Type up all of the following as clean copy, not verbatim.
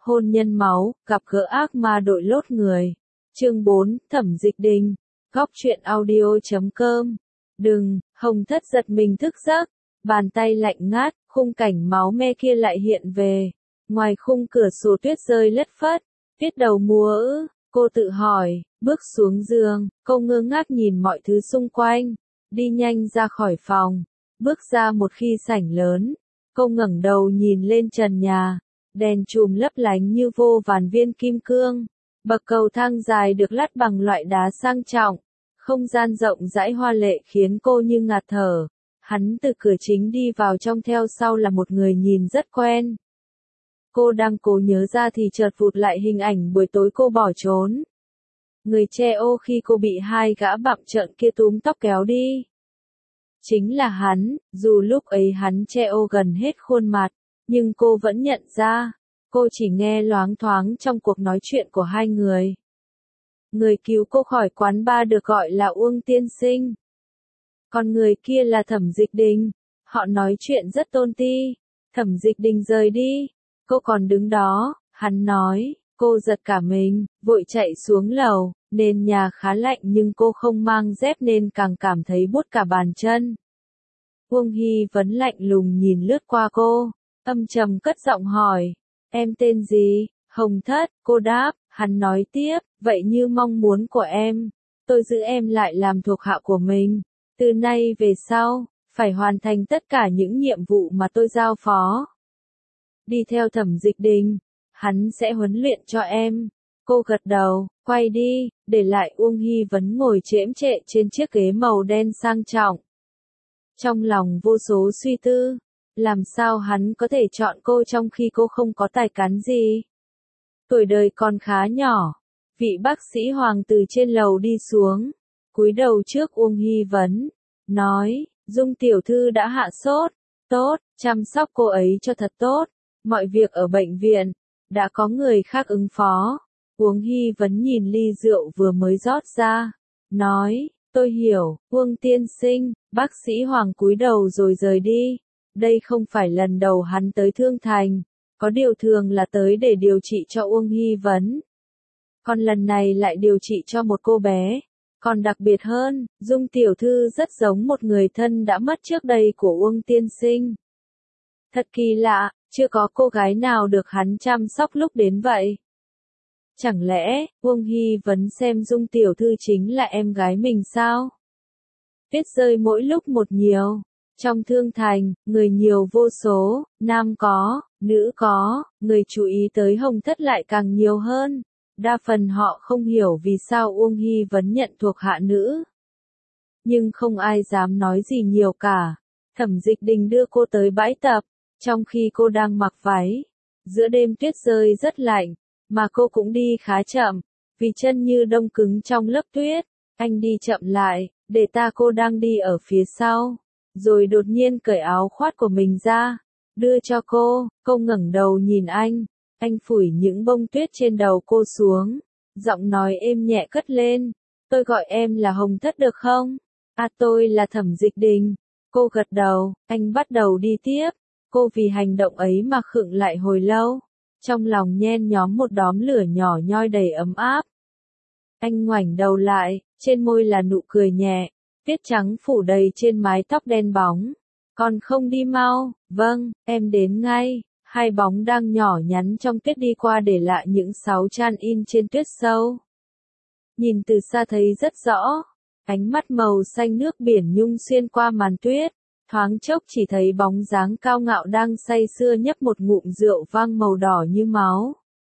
Hôn nhân máu, gặp gỡ ác ma đội lốt người. Chương 4, Thẩm Dịch Đình. Góc truyện audio.com. Đừng, Hồng Thất giật mình thức giấc. Bàn tay lạnh ngát, khung cảnh máu me kia lại hiện về. Ngoài khung cửa sổ tuyết rơi lất phất. Tuyết đầu mùa ư, cô tự hỏi, bước xuống giường, cô ngơ ngác nhìn mọi thứ xung quanh. Đi nhanh ra khỏi phòng. Bước ra một khi sảnh lớn. Cô ngẩng đầu nhìn lên trần nhà. Đèn chùm lấp lánh như vô vàn viên kim cương. Bậc cầu thang dài được lát bằng loại đá sang trọng. Không gian rộng rãi hoa lệ khiến cô như ngạt thở. Hắn từ cửa chính đi vào trong, theo sau là một người nhìn rất quen. Cô đang cố nhớ ra thì chợt vụt lại hình ảnh buổi tối cô bỏ trốn. Người che ô khi cô bị hai gã bặm trợn kia túm tóc kéo đi. Chính là hắn, dù lúc ấy hắn che ô gần hết khuôn mặt, nhưng cô vẫn nhận ra. Cô chỉ nghe loáng thoáng trong cuộc nói chuyện của hai người. Người cứu cô khỏi quán bar được gọi là Uông Tiên Sinh. Còn người kia là Thẩm Dịch Đình. Họ nói chuyện rất tôn ti. Thẩm Dịch Đình rời đi. Cô còn đứng đó, hắn nói. Cô giật cả mình, vội chạy xuống lầu. Nền nhà khá lạnh nhưng cô không mang dép nên càng cảm thấy buốt cả bàn chân. Uông Hy Vấn lạnh lùng nhìn lướt qua cô. Âm trầm cất giọng hỏi. Em tên gì? Hồng Thất, cô đáp. Hắn nói tiếp, vậy như mong muốn của em. Tôi giữ em lại làm thuộc hạ của mình. Từ nay về sau, phải hoàn thành tất cả những nhiệm vụ mà tôi giao phó. Đi theo Thẩm Dịch Đình, hắn sẽ huấn luyện cho em. Cô gật đầu, quay đi, để lại Uông Hy Vấn ngồi chễm chệ trên chiếc ghế màu đen sang trọng. Trong lòng vô số suy tư, làm sao hắn có thể chọn cô trong khi cô không có tài cán gì? Tuổi đời còn khá nhỏ, vị bác sĩ Hoàng từ trên lầu đi xuống, cúi đầu trước Uông Hy Vấn, nói, Dung tiểu thư đã hạ sốt, tốt, chăm sóc cô ấy cho thật tốt, mọi việc ở bệnh viện, đã có người khác ứng phó. Uông Hy Vấn nhìn ly rượu vừa mới rót ra, nói, tôi hiểu, Uông tiên sinh. Bác sĩ Hoàng cúi đầu rồi rời đi. Đây không phải lần đầu hắn tới Thương Thành, có điều thường là tới để điều trị cho Uông Hy Vấn. Còn lần này lại điều trị cho một cô bé. Còn đặc biệt hơn, Dung tiểu thư rất giống một người thân đã mất trước đây của Uông tiên sinh. Thật kỳ lạ, chưa có cô gái nào được hắn chăm sóc lúc đến vậy. Chẳng lẽ, Uông Hy Vấn xem Dung tiểu thư chính là em gái mình sao? Tuyết rơi mỗi lúc một nhiều. Trong Thương Thành, người nhiều vô số, nam có, nữ có, người chú ý tới Hồng Thất lại càng nhiều hơn. Đa phần họ không hiểu vì sao Uông Hy Vấn nhận thuộc hạ nữ. Nhưng không ai dám nói gì nhiều cả. Thẩm Dịch Đình đưa cô tới bãi tập, trong khi cô đang mặc váy. Giữa đêm tuyết rơi rất lạnh, mà cô cũng đi khá chậm, vì chân như đông cứng trong lớp tuyết. Anh đi chậm lại, để ta. Cô đang đi ở phía sau. Rồi đột nhiên cởi áo khoác của mình ra, đưa cho cô ngẩng đầu nhìn anh phủi những bông tuyết trên đầu cô xuống, giọng nói êm nhẹ cất lên, tôi gọi em là Hồng Thất được không? À tôi là Thẩm Dịch Đình. Cô gật đầu, anh bắt đầu đi tiếp, cô vì hành động ấy mà khựng lại hồi lâu, trong lòng nhen nhóm một đóm lửa nhỏ nhoi đầy ấm áp. Anh ngoảnh đầu lại, trên môi là nụ cười nhẹ. Tuyết trắng phủ đầy trên mái tóc đen bóng. Còn không đi mau? Vâng, em đến ngay. Hai bóng đang nhỏ nhắn trong tuyết đi qua để lại những sáu chan in trên tuyết sâu. Nhìn từ xa thấy rất rõ. Ánh mắt màu xanh nước biển nhung xuyên qua màn tuyết. Thoáng chốc chỉ thấy bóng dáng cao ngạo đang say sưa nhấp một ngụm rượu vang màu đỏ như máu.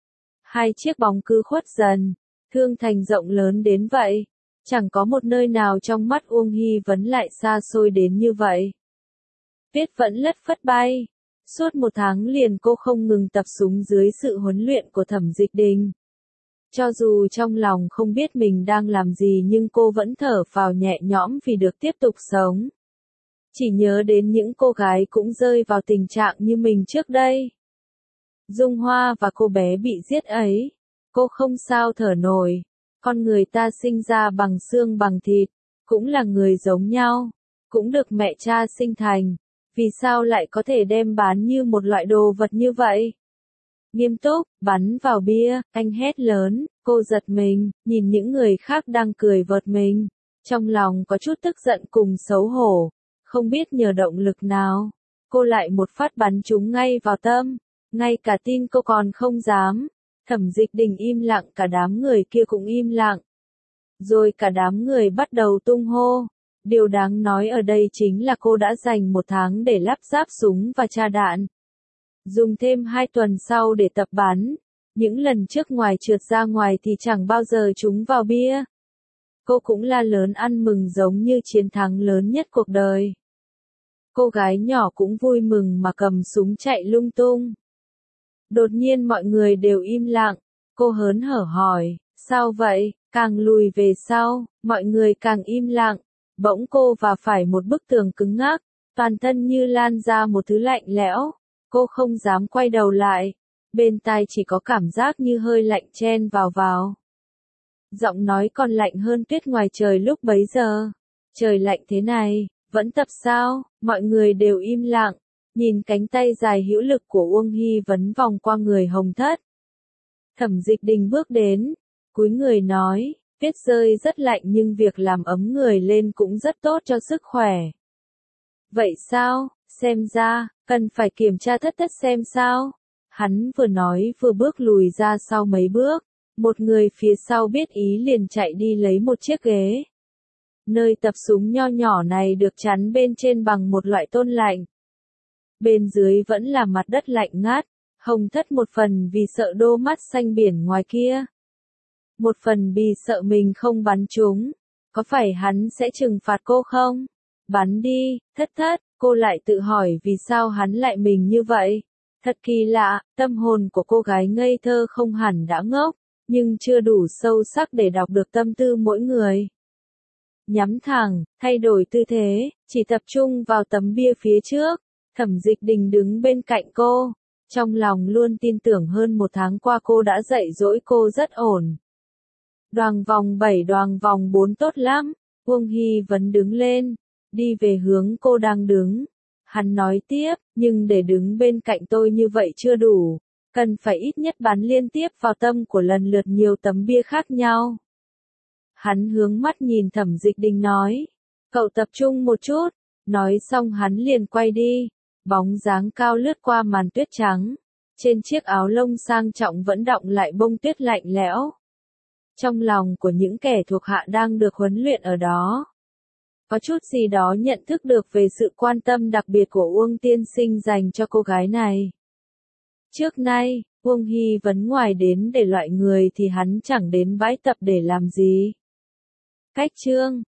Hai chiếc bóng cứ khuất dần. Thương Thành rộng lớn đến vậy. Chẳng có một nơi nào trong mắt Uông Hy Vấn lại xa xôi đến như vậy. Tuyết vẫn lất phất bay. Suốt một tháng liền cô không ngừng tập súng dưới sự huấn luyện của Thẩm Dịch Đình. Cho dù trong lòng không biết mình đang làm gì nhưng cô vẫn thở phào nhẹ nhõm vì được tiếp tục sống. Chỉ nhớ đến những cô gái cũng rơi vào tình trạng như mình trước đây. Dung Hoa và cô bé bị giết ấy. Cô không sao thở nổi. Con người ta sinh ra bằng xương bằng thịt, cũng là người giống nhau, cũng được mẹ cha sinh thành, vì sao lại có thể đem bán như một loại đồ vật như vậy? Nghiêm túc, bắn vào bia, anh hét lớn, cô giật mình, nhìn những người khác đang cười vợt mình. Trong lòng có chút tức giận cùng xấu hổ, không biết nhờ động lực nào. Cô lại một phát bắn trúng ngay vào tâm, ngay cả tin cô còn không dám. Thẩm Dịch Đình im lặng, cả đám người kia cũng im lặng. Rồi cả đám người bắt đầu tung hô. Điều đáng nói ở đây chính là cô đã dành 1 tháng để lắp ráp súng và tra đạn. Dùng thêm 2 tuần sau để tập bắn. Những lần trước ngoài trượt ra ngoài thì chẳng bao giờ trúng vào bia. Cô cũng la lớn ăn mừng giống như chiến thắng lớn nhất cuộc đời. Cô gái nhỏ cũng vui mừng mà cầm súng chạy lung tung. Đột nhiên mọi người đều im lặng. Cô hớn hở hỏi, sao vậy? Càng lùi về sau, mọi người càng im lặng. Bỗng cô va phải một bức tường cứng ngắc, toàn thân như lan ra một thứ lạnh lẽo. Cô không dám quay đầu lại. Bên tai chỉ có cảm giác như hơi lạnh chen vào. Giọng nói còn lạnh hơn tuyết ngoài trời lúc bấy giờ. Trời lạnh thế này, vẫn tập sao? Mọi người đều im lặng, nhìn cánh tay dài hữu lực của Uông Hy vấn vòng qua người Hồng Thất. Thẩm Dịch Đình bước đến, cúi người nói, tuyết rơi rất lạnh nhưng việc làm ấm người lên cũng rất tốt cho sức khỏe. Vậy sao? Xem ra, cần phải kiểm tra Thất Thất xem sao. Hắn vừa nói vừa bước lùi ra sau mấy bước. Một người phía sau biết ý liền chạy đi lấy một chiếc ghế. Nơi tập súng nho nhỏ này được chắn bên trên bằng một loại tôn lạnh. Bên dưới vẫn là mặt đất lạnh ngắt. Hồng Thất một phần vì sợ đôi mắt xanh biển ngoài kia. Một phần vì sợ mình không bắn trúng. Có phải hắn sẽ trừng phạt cô không? Bắn đi, Thất Thất, cô lại tự hỏi vì sao hắn lại mình như vậy. Thật kỳ lạ, tâm hồn của cô gái ngây thơ không hẳn đã ngốc, nhưng chưa đủ sâu sắc để đọc được tâm tư mỗi người. Nhắm thẳng, thay đổi tư thế, chỉ tập trung vào tấm bia phía trước. Thẩm Dịch Đình đứng bên cạnh cô, trong lòng luôn tin tưởng hơn 1 tháng qua cô đã dạy dỗ cô rất ổn. Đoàng vòng 7 đoàng vòng 4 tốt lắm. Uông Hy vấn đứng lên, đi về hướng cô đang đứng. Hắn nói tiếp, nhưng để đứng bên cạnh tôi như vậy chưa đủ. Cần phải ít nhất bắn liên tiếp vào tâm của lần lượt nhiều tấm bia khác nhau. Hắn hướng mắt nhìn Thẩm Dịch Đình nói, cậu tập trung một chút. Nói xong hắn liền quay đi. Bóng dáng cao lướt qua màn tuyết trắng. Trên chiếc áo lông sang trọng vẫn đọng lại bông tuyết lạnh lẽo. Trong lòng của những kẻ thuộc hạ đang được huấn luyện ở đó. Có chút gì đó nhận thức được về sự quan tâm đặc biệt của Uông tiên sinh dành cho cô gái này. Trước nay, Uông Hy vấn ngoài đến để loại người thì hắn chẳng đến bãi tập để làm gì. Cách chương